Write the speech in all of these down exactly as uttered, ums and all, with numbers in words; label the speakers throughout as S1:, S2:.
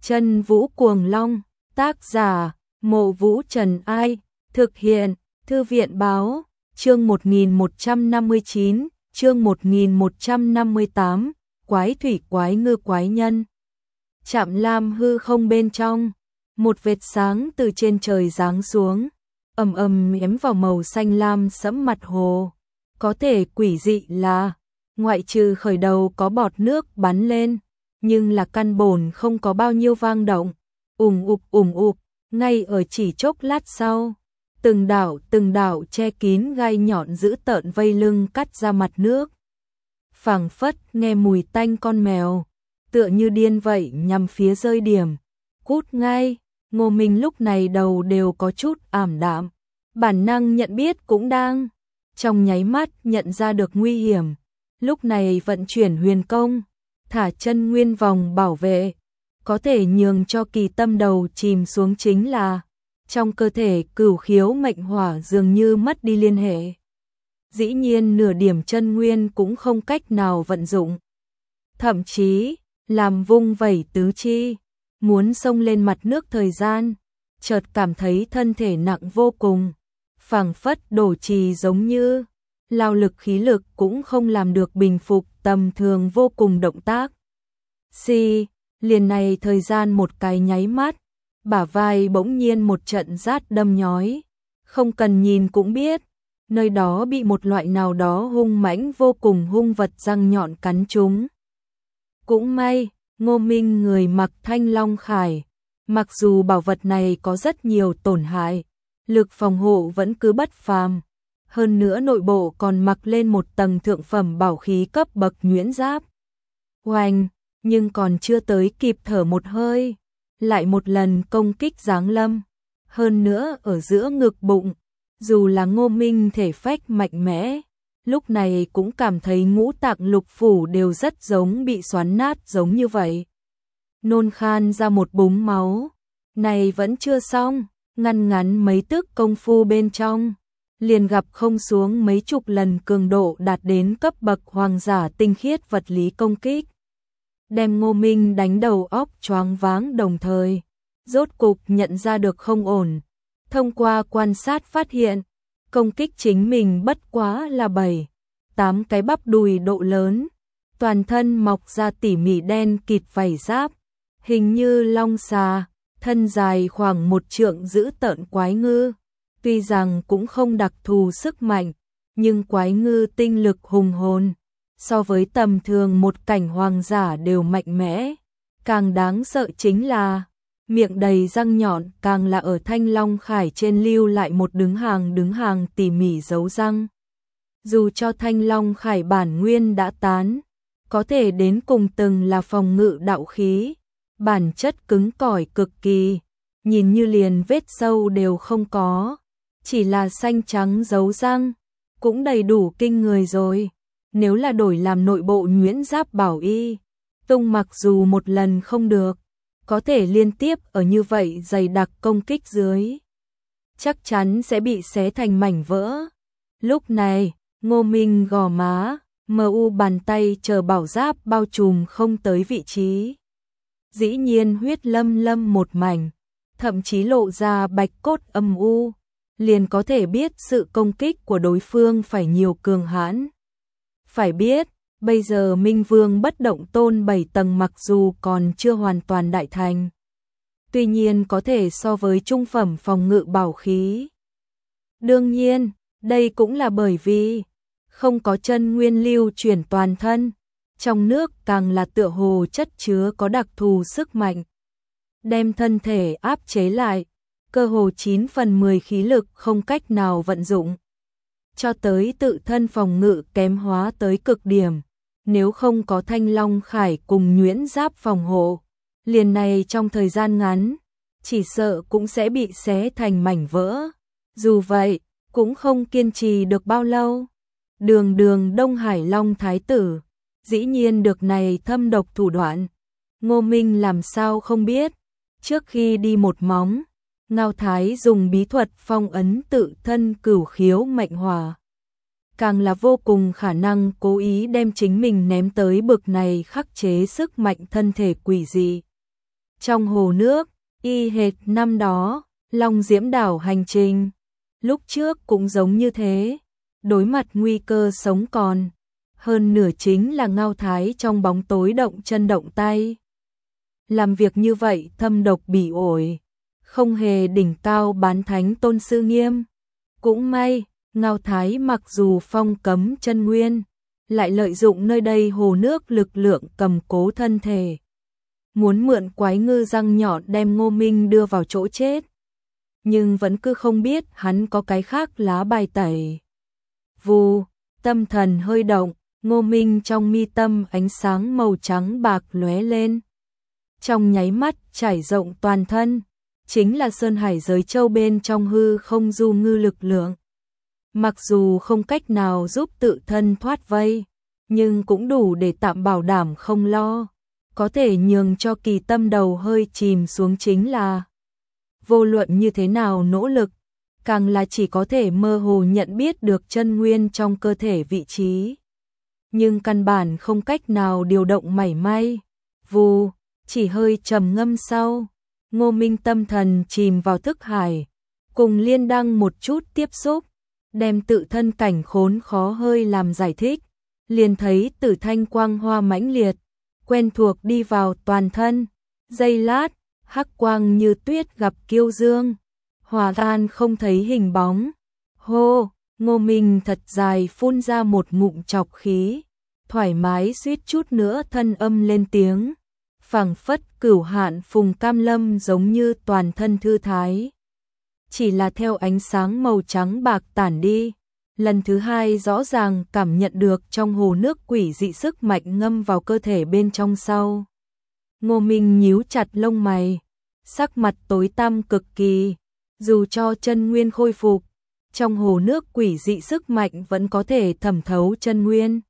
S1: Chân Vũ Cuồng Long, tác giả, Mộ Vũ Trần Ai, thực hiện, Thư viện Báo, chương một nghìn một trăm năm mươi chín, chương một nghìn một trăm năm mươi tám, Quái Thủy Quái Ngư Quái Nhân. Trạm lam hư không bên trong, một vệt sáng từ trên trời giáng xuống, ầm ầm ém vào màu xanh lam sẫm mặt hồ. Có thể quỷ dị là, ngoại trừ khởi đầu có bọt nước bắn lên, nhưng là căn bổn không có bao nhiêu vang động, ùm ụp ùm ụp, ngay ở chỉ chốc lát sau, từng đảo từng đảo che kín gai nhọn dữ tợn vây lưng cắt ra mặt nước. Phảng phất nghe mùi tanh con mèo, tựa như điên vậy nhằm phía rơi điểm. Cút ngay, Ngô Minh lúc này đầu đều có chút ảm đạm, bản năng nhận biết cũng đang trong nháy mắt nhận ra được nguy hiểm, lúc này vận chuyển huyền công, thả chân nguyên vòng bảo vệ, có thể nhường cho kỳ tâm đầu chìm xuống chính là trong cơ thể cửu khiếu mệnh hỏa dường như mất đi liên hệ. Dĩ nhiên nửa điểm chân nguyên cũng không cách nào vận dụng. Thậm chí, làm vung vẩy tứ chi, muốn xông lên mặt nước thời gian, chợt cảm thấy thân thể nặng vô cùng, phảng phất đổ trì giống như, lao lực khí lực cũng không làm được bình phục tầm thường vô cùng động tác. Xì, liền này thời gian một cái nháy mắt, bả vai bỗng nhiên một trận rát đâm nhói, không cần nhìn cũng biết, nơi đó bị một loại nào đó hung mãnh vô cùng hung vật răng nhọn cắn trúng. Cũng may, Ngô Minh người mặc Thanh Long Khải, mặc dù bảo vật này có rất nhiều tổn hại, lực phòng hộ vẫn cứ bất phàm, hơn nữa nội bộ còn mặc lên một tầng thượng phẩm bảo khí cấp bậc nhuyễn giáp. Oanh, nhưng còn chưa tới kịp thở một hơi, lại một lần công kích giáng lâm, hơn nữa ở giữa ngực bụng, dù là Ngô Minh thể phách mạnh mẽ, lúc này cũng cảm thấy ngũ tạng lục phủ đều rất giống bị xoắn nát giống như vậy. Nôn khan ra một búng máu, này vẫn chưa xong, ngăn ngắn mấy tức công phu bên trong, liền gặp không xuống mấy chục lần cường độ đạt đến cấp bậc hoàng giả tinh khiết vật lý công kích. Đem Ngô Minh đánh đầu óc choáng váng đồng thời, rốt cục nhận ra được không ổn, thông qua quan sát phát hiện, công kích chính mình bất quá là bảy, tám cái bắp đùi độ lớn, toàn thân mọc ra tỉ mỉ đen kịt vảy giáp, hình như long xà, thân dài khoảng một trượng dữ tợn quái ngư, tuy rằng cũng không đặc thù sức mạnh, nhưng quái ngư tinh lực hùng hồn, so với tầm thường một cảnh hoàng giả đều mạnh mẽ, càng đáng sợ chính là miệng đầy răng nhọn càng là ở Thanh Long Khải trên lưu lại một đứng hàng đứng hàng tỉ mỉ dấu răng. Dù cho Thanh Long Khải bản nguyên đã tán, có thể đến cùng từng là phòng ngự đạo khí, bản chất cứng cỏi cực kỳ, nhìn như liền vết sâu đều không có, chỉ là xanh trắng dấu răng, cũng đầy đủ kinh người rồi. Nếu là đổi làm nội bộ nhuyễn giáp bảo y, tung mặc dù một lần không được, có thể liên tiếp ở như vậy dày đặc công kích dưới, chắc chắn sẽ bị xé thành mảnh vỡ. Lúc này, Ngô Minh gò má, mờ u bàn tay chờ bảo giáp bao trùm không tới vị trí. Dĩ nhiên huyết lâm lâm một mảnh, thậm chí lộ ra bạch cốt âm u, liền có thể biết sự công kích của đối phương phải nhiều cường hãn. Phải biết, bây giờ Minh Vương bất động tôn bảy tầng mặc dù còn chưa hoàn toàn đại thành, tuy nhiên có thể so với trung phẩm phòng ngự bảo khí. Đương nhiên, đây cũng là bởi vì không có chân nguyên lưu chuyển toàn thân, trong nước càng là tựa hồ chất chứa có đặc thù sức mạnh, đem thân thể áp chế lại, cơ hồ chín phần mười khí lực không cách nào vận dụng, cho tới tự thân phòng ngự kém hóa tới cực điểm. Nếu không có Thanh Long Khải cùng nhuyễn giáp phòng hộ, liền này trong thời gian ngắn, chỉ sợ cũng sẽ bị xé thành mảnh vỡ. Dù vậy, cũng không kiên trì được bao lâu. Đường đường Đông Hải Long Thái Tử, dĩ nhiên được này thâm độc thủ đoạn. Ngô Minh làm sao không biết, trước khi đi một móng, Ngao Thái dùng bí thuật phong ấn tự thân cửu khiếu mệnh hỏa, càng là vô cùng khả năng cố ý đem chính mình ném tới bực này khắc chế sức mạnh thân thể quỷ dị. Trong hồ nước, y hệt năm đó, Long Diễm đảo hành trình. Lúc trước cũng giống như thế, đối mặt nguy cơ sống còn. Hơn nửa chính là Ngao Thái trong bóng tối động chân động tay. Làm việc như vậy thâm độc bỉ ổi, không hề đỉnh cao bán thánh tôn sư nghiêm. Cũng may, Ngao Thái mặc dù phong cấm chân nguyên, lại lợi dụng nơi đây hồ nước lực lượng cầm cố thân thể. Muốn mượn quái ngư răng nhọn đem Ngô Minh đưa vào chỗ chết. Nhưng vẫn cứ không biết hắn có cái khác lá bài tẩy. Vù, tâm thần hơi động, Ngô Minh trong mi tâm ánh sáng màu trắng bạc lóe lên. Trong nháy mắt trải rộng toàn thân, chính là Sơn Hải giới châu bên trong hư không du ngư lực lượng. Mặc dù không cách nào giúp tự thân thoát vây, nhưng cũng đủ để tạm bảo đảm không lo. Có thể nhường cho Kỳ Tâm đầu hơi chìm xuống chính là vô luận như thế nào nỗ lực, càng là chỉ có thể mơ hồ nhận biết được chân nguyên trong cơ thể vị trí. Nhưng căn bản không cách nào điều động mảy may. Vù, chỉ hơi trầm ngâm sau, Ngô Minh tâm thần chìm vào thức hải, cùng Liên Đăng một chút tiếp xúc, đem tự thân cảnh khốn khó hơi làm giải thích, liền thấy tử thanh quang hoa mãnh liệt, quen thuộc đi vào toàn thân, giây lát, hắc quang như tuyết gặp kiêu dương, hòa tan không thấy hình bóng. Hô, Ngô Minh thật dài phun ra một ngụm trọc khí, thoải mái suýt chút nữa thân âm lên tiếng, phảng phất cửu hạn phùng cam lâm giống như toàn thân thư thái. Chỉ là theo ánh sáng màu trắng bạc tản đi, lần thứ hai rõ ràng cảm nhận được trong hồ nước quỷ dị sức mạnh ngâm vào cơ thể bên trong sau. Ngô Minh nhíu chặt lông mày, sắc mặt tối tăm cực kỳ, dù cho chân nguyên khôi phục, trong hồ nước quỷ dị sức mạnh vẫn có thể thẩm thấu chân nguyên,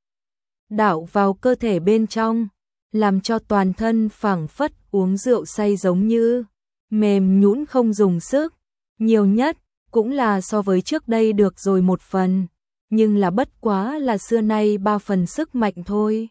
S1: đạo vào cơ thể bên trong, làm cho toàn thân phảng phất uống rượu say giống như mềm nhũn không dùng sức, nhiều nhất cũng là so với trước đây được rồi một phần, nhưng là bất quá là xưa nay ba phần sức mạnh thôi.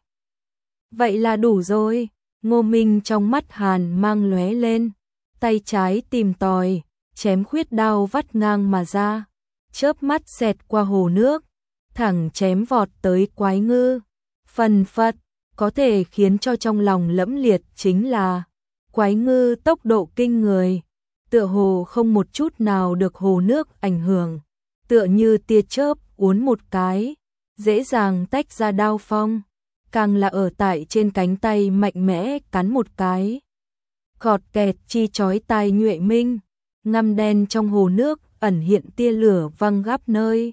S1: Vậy là đủ rồi. Ngô Minh trong mắt hàn mang lóe lên, tay trái tìm tòi, chém khuyết đao vắt ngang mà ra, chớp mắt xẹt qua hồ nước, thẳng chém vọt tới quái ngư. Phần phật, có thể khiến cho trong lòng lẫm liệt chính là quái ngư tốc độ kinh người, tựa hồ không một chút nào được hồ nước ảnh hưởng, tựa như tia chớp uốn một cái, dễ dàng tách ra đao phong, càng là ở tại trên cánh tay mạnh mẽ cắn một cái. Khọt kẹt chi chói tai nhuệ minh, ngăm đen trong hồ nước ẩn hiện tia lửa văng gáp nơi.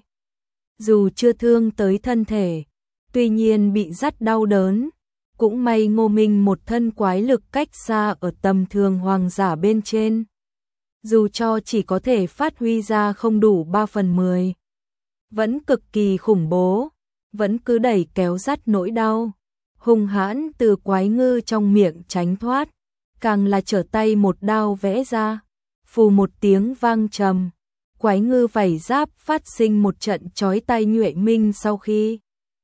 S1: Dù chưa thương tới thân thể, tuy nhiên bị dắt đau đớn, cũng may Ngô Minh một thân quái lực cách xa ở tầm thường hoàng giả bên trên. Dù cho chỉ có thể phát huy ra không đủ ba phần mười, vẫn cực kỳ khủng bố, vẫn cứ đẩy kéo dắt nỗi đau, hung hãn từ quái ngư trong miệng tránh thoát, càng là trở tay một đao vẽ ra, phù một tiếng vang trầm, quái ngư vảy giáp phát sinh một trận chói tai nhuệ minh sau khi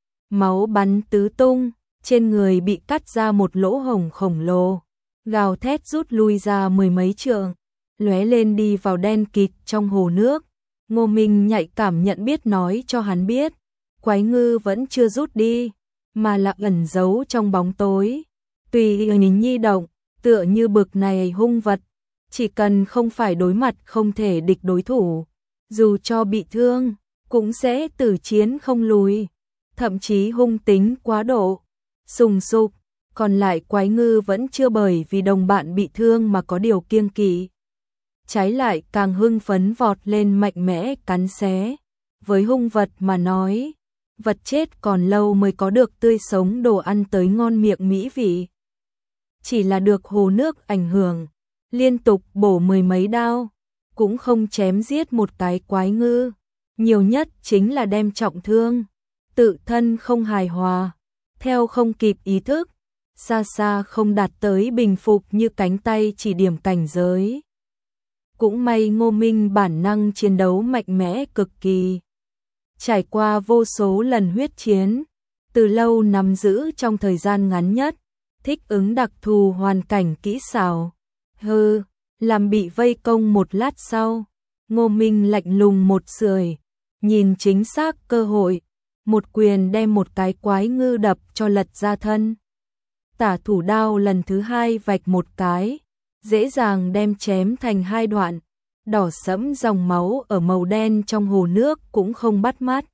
S1: máu bắn tứ tung, trên người bị cắt ra một lỗ hổng khổng lồ, gào thét rút lui ra mười mấy trượng, lóe lên đi vào đen kịt trong hồ nước. Ngô Minh nhạy cảm nhận biết nói cho hắn biết, quái ngư vẫn chưa rút đi, mà là ẩn giấu trong bóng tối. Tùy nhìn nhi động, tựa như bực này hung vật, chỉ cần không phải đối mặt không thể địch đối thủ, dù cho bị thương, cũng sẽ tử chiến không lùi, thậm chí hung tính quá độ, sùng sục. Còn lại quái ngư vẫn chưa bởi vì đồng bạn bị thương mà có điều kiêng kỵ, trái lại càng hưng phấn vọt lên mạnh mẽ cắn xé. Với hung vật mà nói, vật chết còn lâu mới có được tươi sống đồ ăn tới ngon miệng mỹ vị. Chỉ là được hồ nước ảnh hưởng, liên tục bổ mười mấy đao, cũng không chém giết một cái quái ngư, nhiều nhất chính là đem trọng thương, tự thân không hài hòa, theo không kịp ý thức, xa xa không đạt tới bình phục như cánh tay chỉ điểm cảnh giới. Cũng may Ngô Minh bản năng chiến đấu mạnh mẽ cực kỳ. Trải qua vô số lần huyết chiến, từ lâu nắm giữ trong thời gian ngắn nhất, thích ứng đặc thù hoàn cảnh kỹ xảo, Hừ, làm bị vây công một lát sau, Ngô Minh lạnh lùng một sưởi, nhìn chính xác cơ hội, một quyền đem một cái quái ngư đập cho lật ra thân. Tả thủ đao lần thứ hai vạch một cái, dễ dàng đem chém thành hai đoạn, đỏ sẫm dòng máu ở màu đen trong hồ nước cũng không bắt mắt.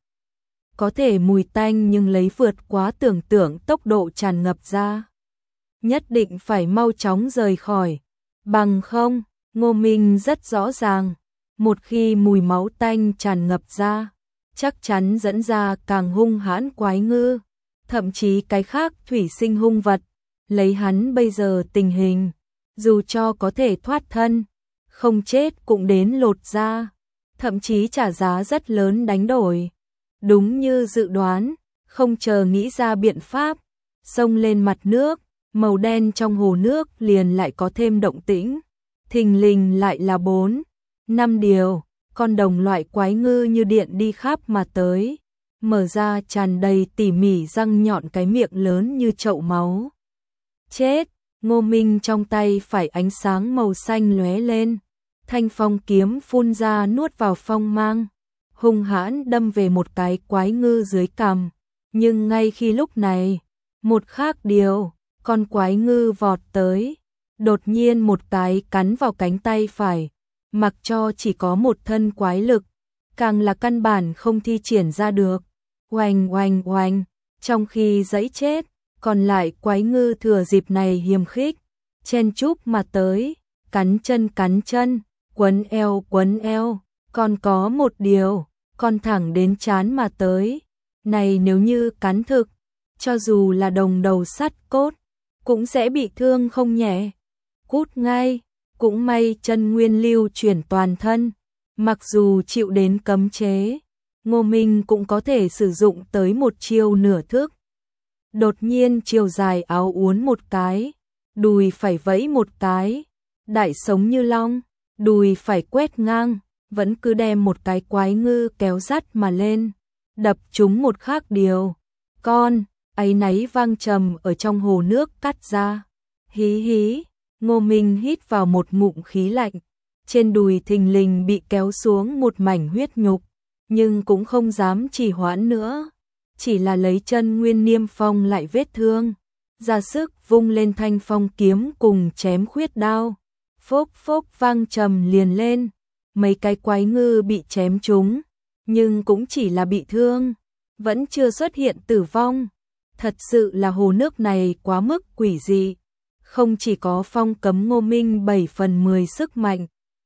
S1: Có thể mùi tanh nhưng lấy vượt quá tưởng tượng tốc độ tràn ngập ra. Nhất định phải mau chóng rời khỏi, bằng không, Ngô Minh rất rõ ràng, một khi mùi máu tanh tràn ngập ra, chắc chắn dẫn ra càng hung hãn quái ngư, thậm chí cái khác thủy sinh hung vật, lấy hắn bây giờ tình hình, dù cho có thể thoát thân, không chết cũng đến lột da, thậm chí trả giá rất lớn đánh đổi. Đúng như dự đoán, không chờ nghĩ ra biện pháp, xông lên mặt nước, màu đen trong hồ nước liền lại có thêm động tĩnh, thình lình lại là bốn, năm điều, con đồng loại quái ngư như điện đi khắp mà tới, mở ra tràn đầy tỉ mỉ răng nhọn cái miệng lớn như chậu máu. Chết, Ngô Minh trong tay phải ánh sáng màu xanh lóe lên, thanh phong kiếm phun ra nuốt vào phong mang, hung hãn đâm về một cái quái ngư dưới cằm, nhưng ngay khi lúc này, một khác điều, con quái ngư vọt tới, đột nhiên một cái cắn vào cánh tay phải, mặc cho chỉ có một thân quái lực, càng là căn bản không thi triển ra được. Oanh oanh oanh, trong khi giãy chết, còn lại quái ngư thừa dịp này hiềm khích, chen chúc mà tới, cắn chân cắn chân, quấn eo quấn eo, còn có một điều, con thẳng đến trán mà tới. Này nếu như cắn thực, cho dù là đồng đầu sắt cốt, cũng sẽ bị thương không nhẹ. Cút ngay, cũng may chân nguyên lưu chuyển toàn thân, mặc dù chịu đến cấm chế, Ngô Minh cũng có thể sử dụng tới một chiêu nửa thức. Đột nhiên chiều dài áo uốn một cái, đùi phải vẫy một cái, đại sống như long, đùi phải quét ngang, vẫn cứ đem một cái quái ngư kéo dắt mà lên, đập trúng một khác điều. Con, áy náy vang trầm ở trong hồ nước cắt ra. Hí hí, Ngô Minh hít vào một ngụm khí lạnh, trên đùi thình lình bị kéo xuống một mảnh huyết nhục, nhưng cũng không dám trì hoãn nữa, chỉ là lấy chân nguyên niêm phong lại vết thương, ra sức vung lên thanh phong kiếm cùng chém khuyết đao, phốc phốc vang trầm liền lên, mấy cái quái ngư bị chém trúng, nhưng cũng chỉ là bị thương, vẫn chưa xuất hiện tử vong. Thật sự là hồ nước này quá mức quỷ dị, không chỉ có phong cấm Ngô Minh bảy phần mười sức mạnh,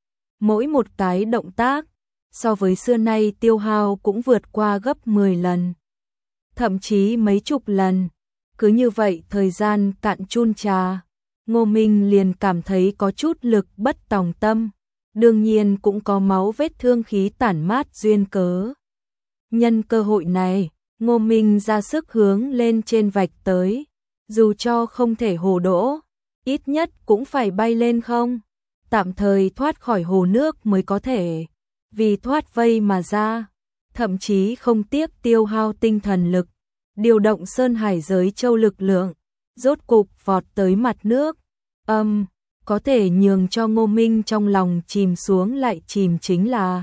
S1: mỗi một cái động tác so với xưa nay tiêu hao cũng vượt qua gấp mười lần, thậm chí mấy chục lần. Cứ như vậy thời gian cạn chun trà, Ngô Minh liền cảm thấy có chút lực bất tòng tâm, đương nhiên cũng có máu vết thương khí tản mát duyên cớ. Nhân cơ hội này, Ngô Minh ra sức hướng lên trên vạch tới, dù cho không thể hồ đỗ, ít nhất cũng phải bay lên không, tạm thời thoát khỏi hồ nước mới có thể, vì thoát vây mà ra, thậm chí không tiếc tiêu hao tinh thần lực, điều động sơn hải giới châu lực lượng, rốt cục vọt tới mặt nước. Âm, um, có thể nhường cho Ngô Minh trong lòng chìm xuống lại chìm chính là,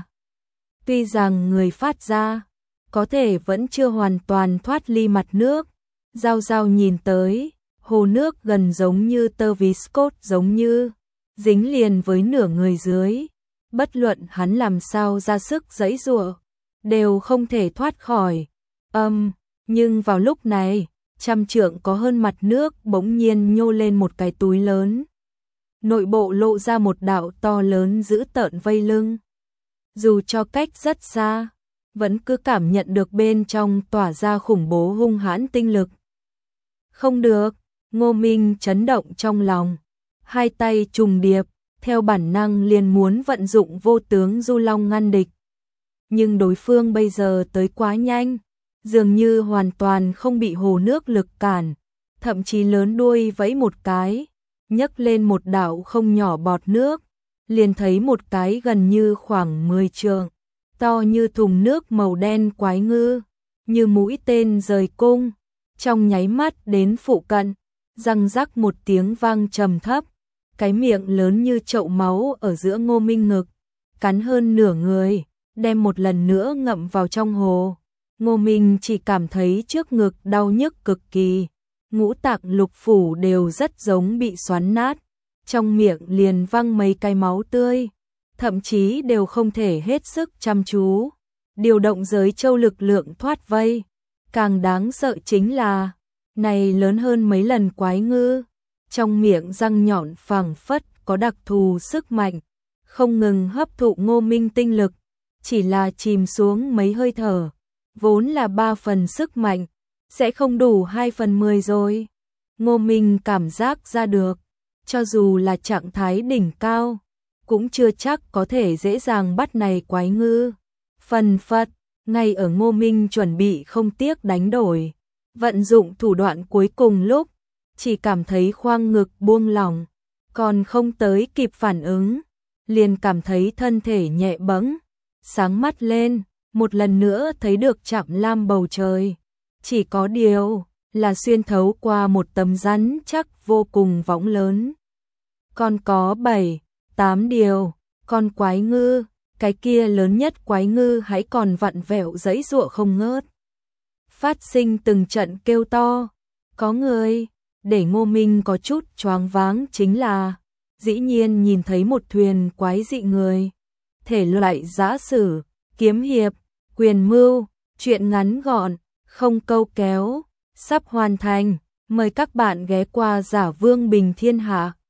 S1: tuy rằng người phát ra, có thể vẫn chưa hoàn toàn thoát ly mặt nước, Giao Giao nhìn tới, hồ nước gần giống như tơ viscose, giống như dính liền với nửa người dưới, bất luận hắn làm sao ra sức giãy giụa, đều không thể thoát khỏi. Âm, um, nhưng vào lúc này, trăm trượng có hơn mặt nước bỗng nhiên nhô lên một cái túi lớn, nội bộ lộ ra một đạo to lớn dữ tợn vây lưng. Dù cho cách rất xa, vẫn cứ cảm nhận được bên trong tỏa ra khủng bố hung hãn tinh lực. Không được, Ngô Minh chấn động trong lòng, hai tay trùng điệp, theo bản năng liền muốn vận dụng vô tướng du long ngăn địch. Nhưng đối phương bây giờ tới quá nhanh, dường như hoàn toàn không bị hồ nước lực cản, thậm chí lớn đuôi vẫy một cái, nhấc lên một đạo không nhỏ bọt nước, liền thấy một cái gần như khoảng mười trượng, to như thùng nước màu đen quái ngư, như mũi tên rời cung, trong nháy mắt đến phụ cận, răng rắc một tiếng vang trầm thấp, cái miệng lớn như chậu máu ở giữa Ngô Minh ngực, cắn hơn nửa người, đem một lần nữa ngậm vào trong hồ. Ngô Minh chỉ cảm thấy trước ngực đau nhức cực kỳ, ngũ tạng lục phủ đều rất giống bị xoắn nát, trong miệng liền văng mấy cái máu tươi, thậm chí đều không thể hết sức chăm chú điều động giới châu lực lượng thoát vây. Càng đáng sợ chính là, này lớn hơn mấy lần quái ngư, trong miệng răng nhọn phảng phất có đặc thù sức mạnh, không ngừng hấp thụ Ngô Minh tinh lực, chỉ là chìm xuống mấy hơi thở, vốn là ba phần sức mạnh, sẽ không đủ hai phần mười rồi. Ngô Minh cảm giác ra được, cho dù là trạng thái đỉnh cao, cũng chưa chắc có thể dễ dàng bắt này quái ngư. Phần phật, ngay ở Ngô Minh chuẩn bị không tiếc đánh đổi, vận dụng thủ đoạn cuối cùng lúc, chỉ cảm thấy khoang ngực buông lỏng, còn không tới kịp phản ứng, liền cảm thấy thân thể nhẹ bẫng, sáng mắt lên, một lần nữa thấy được chạm lam bầu trời. Chỉ có điều là xuyên thấu qua một tấm rắn chắc vô cùng võng lớn. Còn có bảy, tám điều, con quái ngư, cái kia lớn nhất quái ngư hãy còn vặn vẹo giãy giụa không ngớt. Phát sinh từng trận kêu to, có người, để Ngô Minh có chút choáng váng chính là, dĩ nhiên nhìn thấy một thuyền quái dị người. Thể loại giã sử, kiếm hiệp, quyền mưu, truyện ngắn gọn, không câu kéo, sắp hoàn thành. Mời các bạn ghé qua Giả Vương Bình Thiên Hạ.